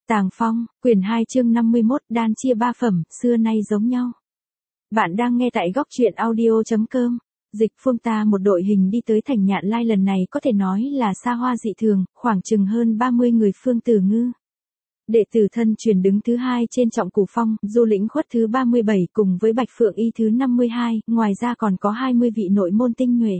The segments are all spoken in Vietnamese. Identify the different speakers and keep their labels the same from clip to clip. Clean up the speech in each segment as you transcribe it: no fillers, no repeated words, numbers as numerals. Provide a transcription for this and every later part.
Speaker 1: Tàng Phong, quyển 2 chương 51, đan chia 3 phẩm, xưa nay giống nhau. Bạn đang nghe tại góc truyện audio.com. Dịch Phương ta một đội hình đi tới thành Nhạn Lai lần này có thể nói là xa hoa dị thường, khoảng chừng hơn 30 người Phương Tử Ngư. Đệ tử thân truyền đứng thứ 2 trên Trọng Cửu Phong, Du Lĩnh Khuất thứ 37 cùng với Bạch Phượng Y thứ 52, ngoài ra còn có 20 vị nội môn tinh nhuệ.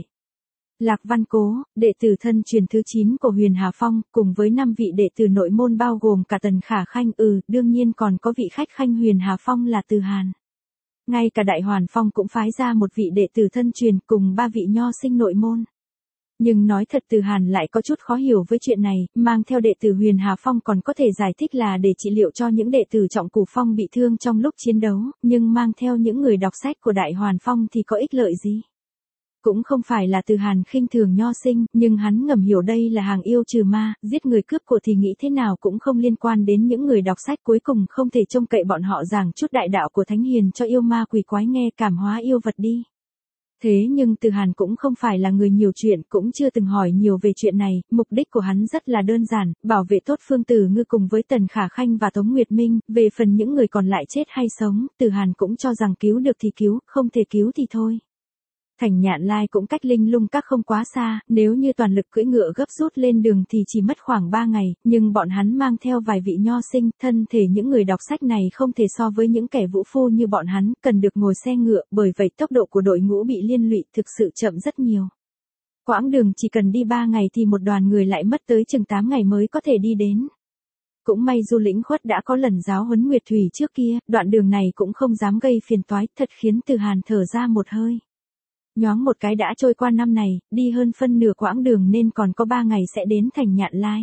Speaker 1: Lạc Văn Cố, đệ tử thân truyền thứ 9 của Huyền Hà Phong, cùng với 5 vị đệ tử nội môn bao gồm cả Tần Khả Khanh, đương nhiên còn có vị khách khanh Huyền Hà Phong là Từ Hàn. Ngay cả Đại Hoàn Phong cũng phái ra một vị đệ tử thân truyền cùng 3 vị nho sinh nội môn. Nhưng nói thật Từ Hàn lại có chút khó hiểu với chuyện này, mang theo đệ tử Huyền Hà Phong còn có thể giải thích là để trị liệu cho những đệ tử Trọng Cửu Phong bị thương trong lúc chiến đấu, nhưng mang theo những người đọc sách của Đại Hoàn Phong thì có ích lợi gì? Cũng không phải là Từ Hàn khinh thường nho sinh, nhưng hắn ngầm hiểu đây là hàng yêu trừ ma, giết người cướp của thì nghĩ thế nào cũng không liên quan đến những người đọc sách, cuối cùng không thể trông cậy bọn họ giảng chút đại đạo của Thánh Hiền cho yêu ma quỷ quái nghe cảm hóa yêu vật đi. Thế nhưng Từ Hàn cũng không phải là người nhiều chuyện, cũng chưa từng hỏi nhiều về chuyện này, mục đích của hắn rất là đơn giản, bảo vệ tốt Phương Tử Ngư cùng với Tần Khả Khanh và Tống Nguyệt Minh, về phần những người còn lại chết hay sống, Từ Hàn cũng cho rằng cứu được thì cứu, không thể cứu thì thôi. Thành Nhạn Lai cũng cách Linh Lung Các không quá xa, nếu như toàn lực cưỡi ngựa gấp rút lên đường thì chỉ mất khoảng 3 ngày, nhưng bọn hắn mang theo vài vị nho sinh, thân thể những người đọc sách này không thể so với những kẻ vũ phu như bọn hắn, cần được ngồi xe ngựa, bởi vậy tốc độ của đội ngũ bị liên lụy thực sự chậm rất nhiều. Quãng đường chỉ cần đi 3 ngày thì một đoàn người lại mất tới chừng 8 ngày mới có thể đi đến. Cũng may Du Lĩnh Khuất đã có lần giáo huấn Nguyệt Thủy trước kia, đoạn đường này cũng không dám gây phiền toái, thật khiến Từ Hàn thở ra một hơi. Nhoáng một cái đã trôi qua năm này, đi hơn phân nửa quãng đường nên còn có 3 ngày sẽ đến thành Nhạn Lai.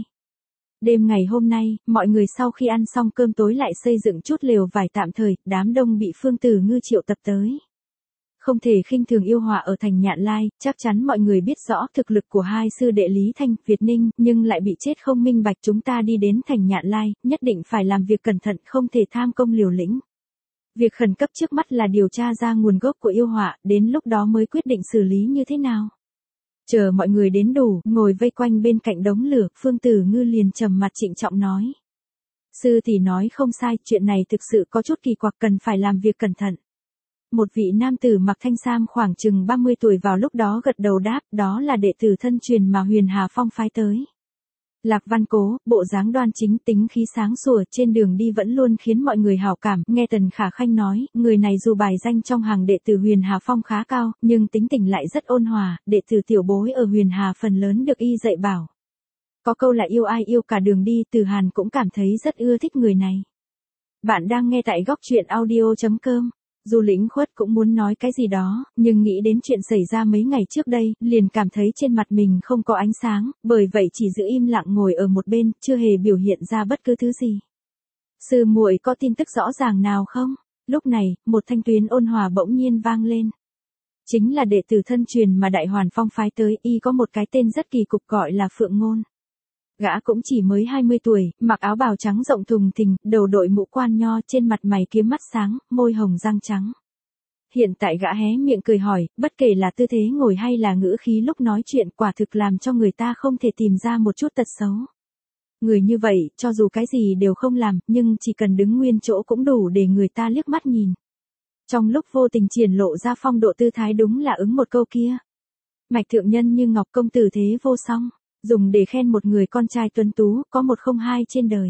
Speaker 1: Đêm ngày hôm nay, mọi người sau khi ăn xong cơm tối lại xây dựng chút lều vải tạm thời, đám đông bị Phương Tử Ngư triệu tập tới. Không thể khinh thường yêu họa ở thành Nhạn Lai, chắc chắn mọi người biết rõ thực lực của hai sư đệ Lý Thanh, Việt Ninh, nhưng lại bị chết không minh bạch. Chúng ta đi đến thành Nhạn Lai, nhất định phải làm việc cẩn thận, không thể tham công liều lĩnh. Việc khẩn cấp trước mắt là điều tra ra nguồn gốc của yêu họa, đến lúc đó mới quyết định xử lý như thế nào. Chờ mọi người đến đủ, ngồi vây quanh bên cạnh đống lửa, Phương Tử Ngư liền trầm mặt trịnh trọng nói. Sư tỷ nói không sai, chuyện này thực sự có chút kỳ quặc, cần phải làm việc cẩn thận. Một vị nam tử mặc thanh sam khoảng chừng 30 tuổi vào lúc đó gật đầu đáp, đó là đệ tử thân truyền mà Huyền Hà Phong phái tới. Lạc Văn Cố, bộ dáng đoan chính, tính khí sáng sủa, trên đường đi vẫn luôn khiến mọi người hảo cảm, nghe Tần Khả Khanh nói, người này dù bài danh trong hàng đệ tử Huyền Hà Phong khá cao, nhưng tính tình lại rất ôn hòa, đệ tử tiểu bối ở Huyền Hà phần lớn được y dạy bảo. Có câu là yêu ai yêu cả đường đi, Từ Hàn cũng cảm thấy rất ưa thích người này. Bạn đang nghe tại góc truyện audio.com. Du Lĩnh Khuất cũng muốn nói cái gì đó, nhưng nghĩ đến chuyện xảy ra mấy ngày trước đây, liền cảm thấy trên mặt mình không có ánh sáng, bởi vậy chỉ giữ im lặng ngồi ở một bên, chưa hề biểu hiện ra bất cứ thứ gì. Sư muội có tin tức rõ ràng nào không? Lúc này, một thanh tuyến ôn hòa bỗng nhiên vang lên. Chính là đệ tử thân truyền mà Đại Hoàn Phong phái tới, y có một cái tên rất kỳ cục gọi là Phượng Ngôn. Gã cũng chỉ mới 20 tuổi, mặc áo bào trắng rộng thùng thình, đầu đội mũ quan nho, trên mặt mày kiếm mắt sáng, môi hồng răng trắng. Hiện tại gã hé miệng cười hỏi, bất kể là tư thế ngồi hay là ngữ khí lúc nói chuyện, quả thực làm cho người ta không thể tìm ra một chút tật xấu. Người như vậy, cho dù cái gì đều không làm, nhưng chỉ cần đứng nguyên chỗ cũng đủ để người ta liếc mắt nhìn. Trong lúc vô tình triển lộ ra phong độ tư thái, đúng là ứng một câu kia. Mạch thượng nhân như ngọc, công tử thế vô song. Dùng để khen một người con trai tuấn tú, có một không hai trên đời.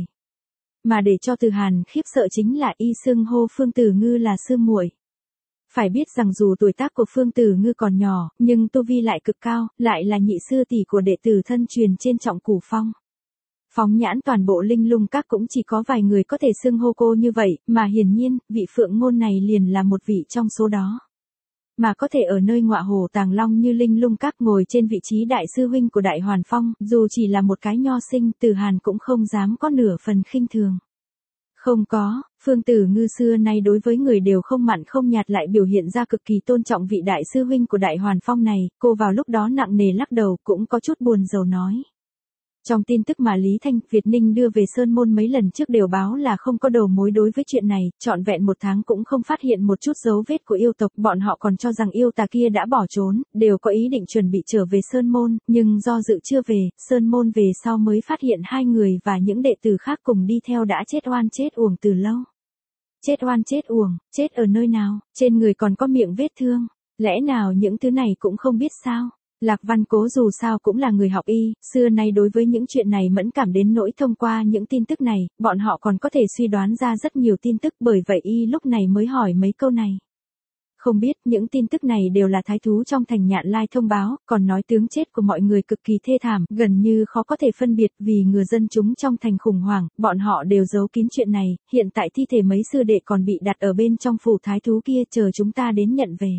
Speaker 1: Mà để cho Từ Hàn khiếp sợ chính là y xưng hô Phương Tử Ngư là sư muội. Phải biết rằng dù tuổi tác của Phương Tử Ngư còn nhỏ, nhưng tu vi lại cực cao, lại là nhị sư tỷ của đệ tử thân truyền trên Trọng Cửu Phong. Phóng nhãn toàn bộ Linh Lung Các cũng chỉ có vài người có thể xưng hô cô như vậy, mà hiển nhiên, vị Phượng Ngôn này liền là một vị trong số đó. Mà có thể ở nơi ngọa hổ tàng long như Linh Lung Các ngồi trên vị trí đại sư huynh của Đại Hoàn Phong, dù chỉ là một cái nho sinh, Từ Hàn cũng không dám có nửa phần khinh thường. Không có, Phương Tử Ngư xưa nay đối với người đều không mặn không nhạt, lại biểu hiện ra cực kỳ tôn trọng vị đại sư huynh của Đại Hoàn Phong này, cô vào lúc đó nặng nề lắc đầu, cũng có chút buồn rầu nói. Trong tin tức mà Lý Thanh, Việt Ninh đưa về Sơn Môn mấy lần trước đều báo là không có đầu mối đối với chuyện này, trọn vẹn một tháng cũng không phát hiện một chút dấu vết của yêu tộc, bọn họ còn cho rằng yêu tà kia đã bỏ trốn, đều có ý định chuẩn bị trở về Sơn Môn, nhưng do dự chưa về, Sơn Môn về sau mới phát hiện hai người và những đệ tử khác cùng đi theo đã chết oan chết uổng từ lâu. Chết oan chết uổng, chết ở nơi nào, trên người còn có miệng vết thương, lẽ nào những thứ này cũng không biết sao? Lạc Văn Cố dù sao cũng là người học y, xưa nay đối với những chuyện này mẫn cảm đến nỗi thông qua những tin tức này, bọn họ còn có thể suy đoán ra rất nhiều tin tức, bởi vậy y lúc này mới hỏi mấy câu này. Không biết những tin tức này đều là thái thú trong thành Nhạn Lai thông báo, còn nói tướng chết của mọi người cực kỳ thê thảm, gần như khó có thể phân biệt vì người dân chúng trong thành khủng hoảng, bọn họ đều giấu kín chuyện này, hiện tại thi thể mấy sư đệ còn bị đặt ở bên trong phủ thái thú kia chờ chúng ta đến nhận về.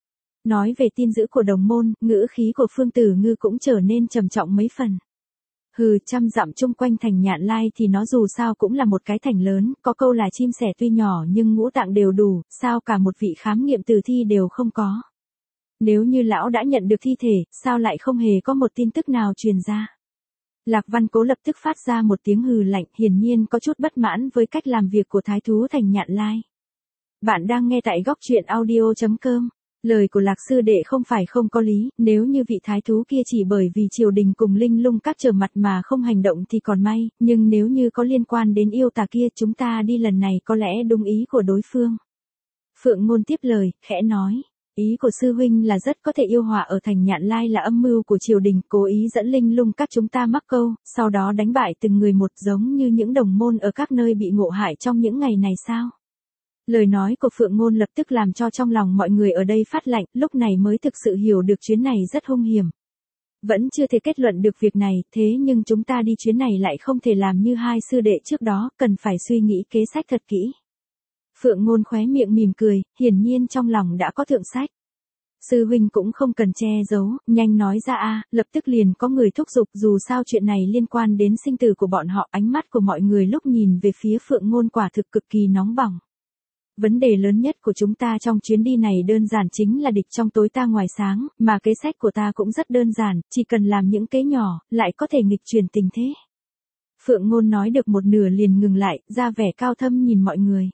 Speaker 1: Nói về tin dữ của đồng môn, ngữ khí của Phương Tử Ngư cũng trở nên trầm trọng mấy phần. Hừ, trăm dặm chung quanh thành Nhạn Lai thì nó dù sao cũng là một cái thành lớn, có câu là chim sẻ tuy nhỏ nhưng ngũ tạng đều đủ, sao cả một vị khám nghiệm tử thi đều không có. Nếu như lão đã nhận được thi thể, sao lại không hề có một tin tức nào truyền ra. Lạc Văn Cố lập tức phát ra một tiếng hừ lạnh, hiển nhiên có chút bất mãn với cách làm việc của thái thú thành Nhạn Lai. Bạn đang nghe tại góc truyện audio.com. Lời của Lạc sư đệ không phải không có lý, nếu như vị thái thú kia chỉ bởi vì triều đình cùng Linh Lung Các trở mặt mà không hành động thì còn may, nhưng nếu như có liên quan đến yêu tà kia chúng ta đi lần này có lẽ đúng ý của đối phương. Phượng Ngôn tiếp lời, khẽ nói, ý của sư huynh là rất có thể yêu họa ở thành Nhạn Lai là âm mưu của triều đình, cố ý dẫn Linh Lung Các chúng ta mắc câu, sau đó đánh bại từng người một giống như những đồng môn ở các nơi bị ngộ hại trong những ngày này sao? Lời nói của Phượng Ngôn lập tức làm cho trong lòng mọi người ở đây phát lạnh, lúc này mới thực sự hiểu được chuyến này rất hung hiểm. Vẫn chưa thể kết luận được việc này, thế nhưng chúng ta đi chuyến này lại không thể làm như hai sư đệ trước đó, cần phải suy nghĩ kế sách thật kỹ. Phượng Ngôn khóe miệng mỉm cười, hiển nhiên trong lòng đã có thượng sách. Sư huynh cũng không cần che giấu, nhanh nói ra a, lập tức liền có người thúc giục, dù sao chuyện này liên quan đến sinh tử của bọn họ, ánh mắt của mọi người lúc nhìn về phía Phượng Ngôn quả thực cực kỳ nóng bỏng. Vấn đề lớn nhất của chúng ta trong chuyến đi này đơn giản chính là địch trong tối ta ngoài sáng, mà kế sách của ta cũng rất đơn giản, chỉ cần làm những kế nhỏ, lại có thể nghịch chuyển tình thế. Phượng Ngôn nói được một nửa liền ngừng lại, ra vẻ cao thâm nhìn mọi người.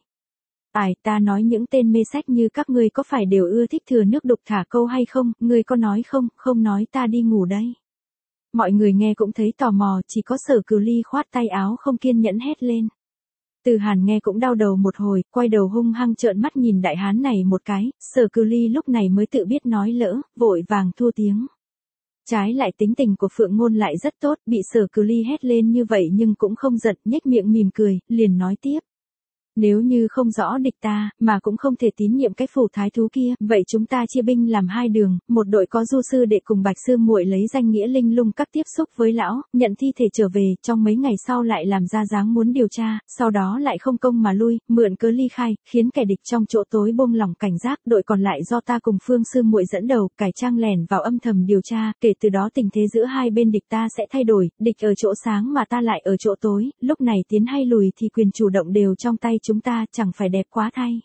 Speaker 1: Ta nói những tên mê sách như các ngươi có phải đều ưa thích thừa nước đục thả câu hay không, ngươi có nói không, không nói ta đi ngủ đây. Mọi người nghe cũng thấy tò mò, chỉ có Sở Cửu Ly khoát tay áo không kiên nhẫn hét lên. Từ Hàn nghe cũng đau đầu một hồi, quay đầu hung hăng trợn mắt nhìn đại hán này một cái, Sở Cửu Ly lúc này mới tự biết nói lỡ, vội vàng thua tiếng. Trái lại tính tình của Phượng Ngôn lại rất tốt, bị Sở Cửu Ly hét lên như vậy nhưng cũng không giận, nhếch miệng mỉm cười, liền nói tiếp. Nếu như không rõ địch ta, mà cũng không thể tín nhiệm cái phủ thái thú kia, vậy chúng ta chia binh làm hai đường, một đội có Du sư đệ cùng Bạch sư muội lấy danh nghĩa Linh Lung Các tiếp xúc với lão, nhận thi thể trở về, trong mấy ngày sau lại làm ra dáng muốn điều tra, sau đó lại không công mà lui, mượn cớ ly khai, khiến kẻ địch trong chỗ tối buông lỏng cảnh giác, đội còn lại do ta cùng Phương sư muội dẫn đầu, cải trang lẻn vào âm thầm điều tra, kể từ đó tình thế giữa hai bên địch ta sẽ thay đổi, địch ở chỗ sáng mà ta lại ở chỗ tối, lúc này tiến hay lùi thì quyền chủ động đều trong tay chúng ta, chẳng phải đẹp quá thay.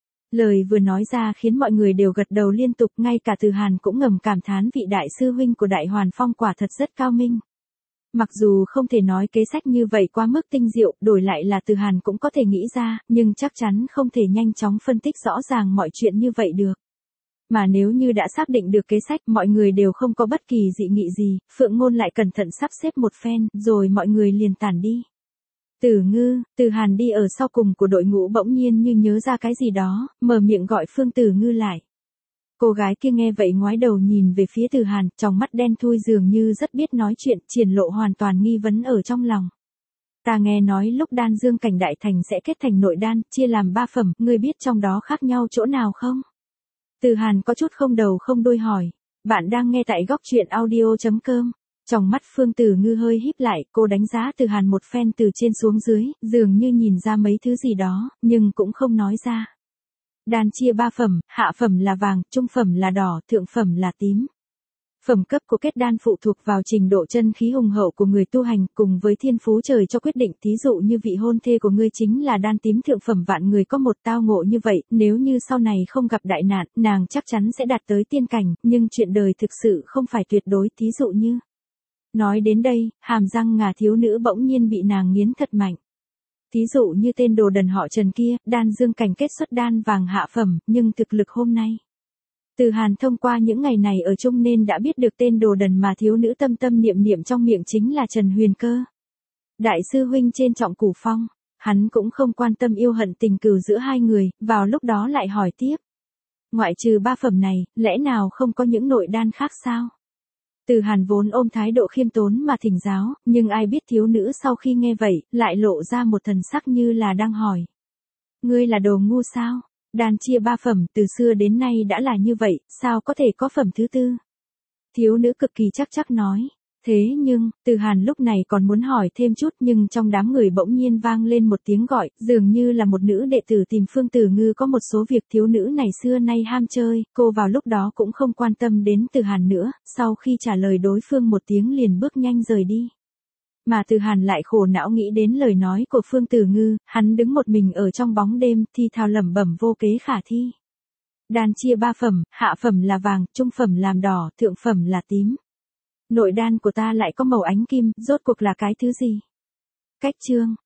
Speaker 1: Lời vừa nói ra khiến mọi người đều gật đầu liên tục, ngay cả Từ Hàn cũng ngầm cảm thán vị đại sư huynh của Đại Hoàn Phong quả thật rất cao minh. Mặc dù không thể nói kế sách như vậy quá mức tinh diệu, đổi lại là Từ Hàn cũng có thể nghĩ ra, nhưng chắc chắn không thể nhanh chóng phân tích rõ ràng mọi chuyện như vậy được. Mà nếu như đã xác định được kế sách, mọi người đều không có bất kỳ dị nghị gì, Phượng Ngôn lại cẩn thận sắp xếp một phen, rồi mọi người liền tản đi. Tử Ngư, Từ Hàn đi ở sau cùng của đội ngũ bỗng nhiên như nhớ ra cái gì đó, mở miệng gọi Phương Tử Ngư lại. Cô gái kia nghe vậy ngoái đầu nhìn về phía Từ Hàn, trong mắt đen thui dường như rất biết nói chuyện, triển lộ hoàn toàn nghi vấn ở trong lòng. Ta nghe nói lúc đan dương cảnh đại thành sẽ kết thành nội đan, chia làm 3 phẩm, ngươi biết trong đó khác nhau chỗ nào không? Từ Hàn có chút không đầu không đuôi hỏi. Bạn đang nghe tại góc truyện audio.com. Trong mắt Phương Tử Ngư hơi híp lại, cô đánh giá Từ Hàn một phen từ trên xuống dưới, dường như nhìn ra mấy thứ gì đó, nhưng cũng không nói ra. Đan chia 3 phẩm, hạ phẩm là vàng, trung phẩm là đỏ, thượng phẩm là tím. Phẩm cấp của kết đan phụ thuộc vào trình độ chân khí hùng hậu của người tu hành, cùng với thiên phú trời cho quyết định, thí dụ như vị hôn thê của ngươi chính là đan tím thượng phẩm, vạn người có một tao ngộ như vậy, nếu như sau này không gặp đại nạn, nàng chắc chắn sẽ đạt tới tiên cảnh, nhưng chuyện đời thực sự không phải tuyệt đối, thí dụ như Nói đến đây, hàm răng ngà thiếu nữ bỗng nhiên bị nàng nghiến thật mạnh. Thí dụ như tên đồ đần họ Trần kia, đan dương cảnh kết xuất đan vàng hạ phẩm, nhưng thực lực hôm nay. Từ Hàn thông qua những ngày này ở chung nên đã biết được tên đồ đần mà thiếu nữ tâm tâm niệm niệm trong miệng chính là Trần Huyền Cơ. Đại sư huynh trên trọng cửu phong, hắn cũng không quan tâm yêu hận tình cừu giữa hai người, vào lúc đó lại hỏi tiếp. Ngoại trừ ba phẩm này, lẽ nào không có những nội đan khác sao? Từ Hàn vốn ôm thái độ khiêm tốn mà thỉnh giáo, nhưng ai biết thiếu nữ sau khi nghe vậy, lại lộ ra một thần sắc như là đang hỏi. Ngươi là đồ ngu sao? Đan chia ba phẩm từ xưa đến nay đã là như vậy, sao có thể có phẩm thứ tư? Thiếu nữ cực kỳ chắc nói. Thế nhưng, Từ Hàn lúc này còn muốn hỏi thêm chút nhưng trong đám người bỗng nhiên vang lên một tiếng gọi, dường như là một nữ đệ tử tìm Phương Tử Ngư có một số việc. Thiếu nữ này xưa nay ham chơi, cô vào lúc đó cũng không quan tâm đến Từ Hàn nữa, sau khi trả lời đối phương một tiếng liền bước nhanh rời đi. Mà Từ Hàn lại khổ não nghĩ đến lời nói của Phương Tử Ngư, hắn đứng một mình ở trong bóng đêm, thì thào lẩm bẩm vô kế khả thi. Đan chia ba phẩm, hạ phẩm là vàng, trung phẩm làm đỏ, thượng phẩm là tím. Nội đan của ta lại có màu ánh kim, rốt cuộc là cái thứ gì? Cách chương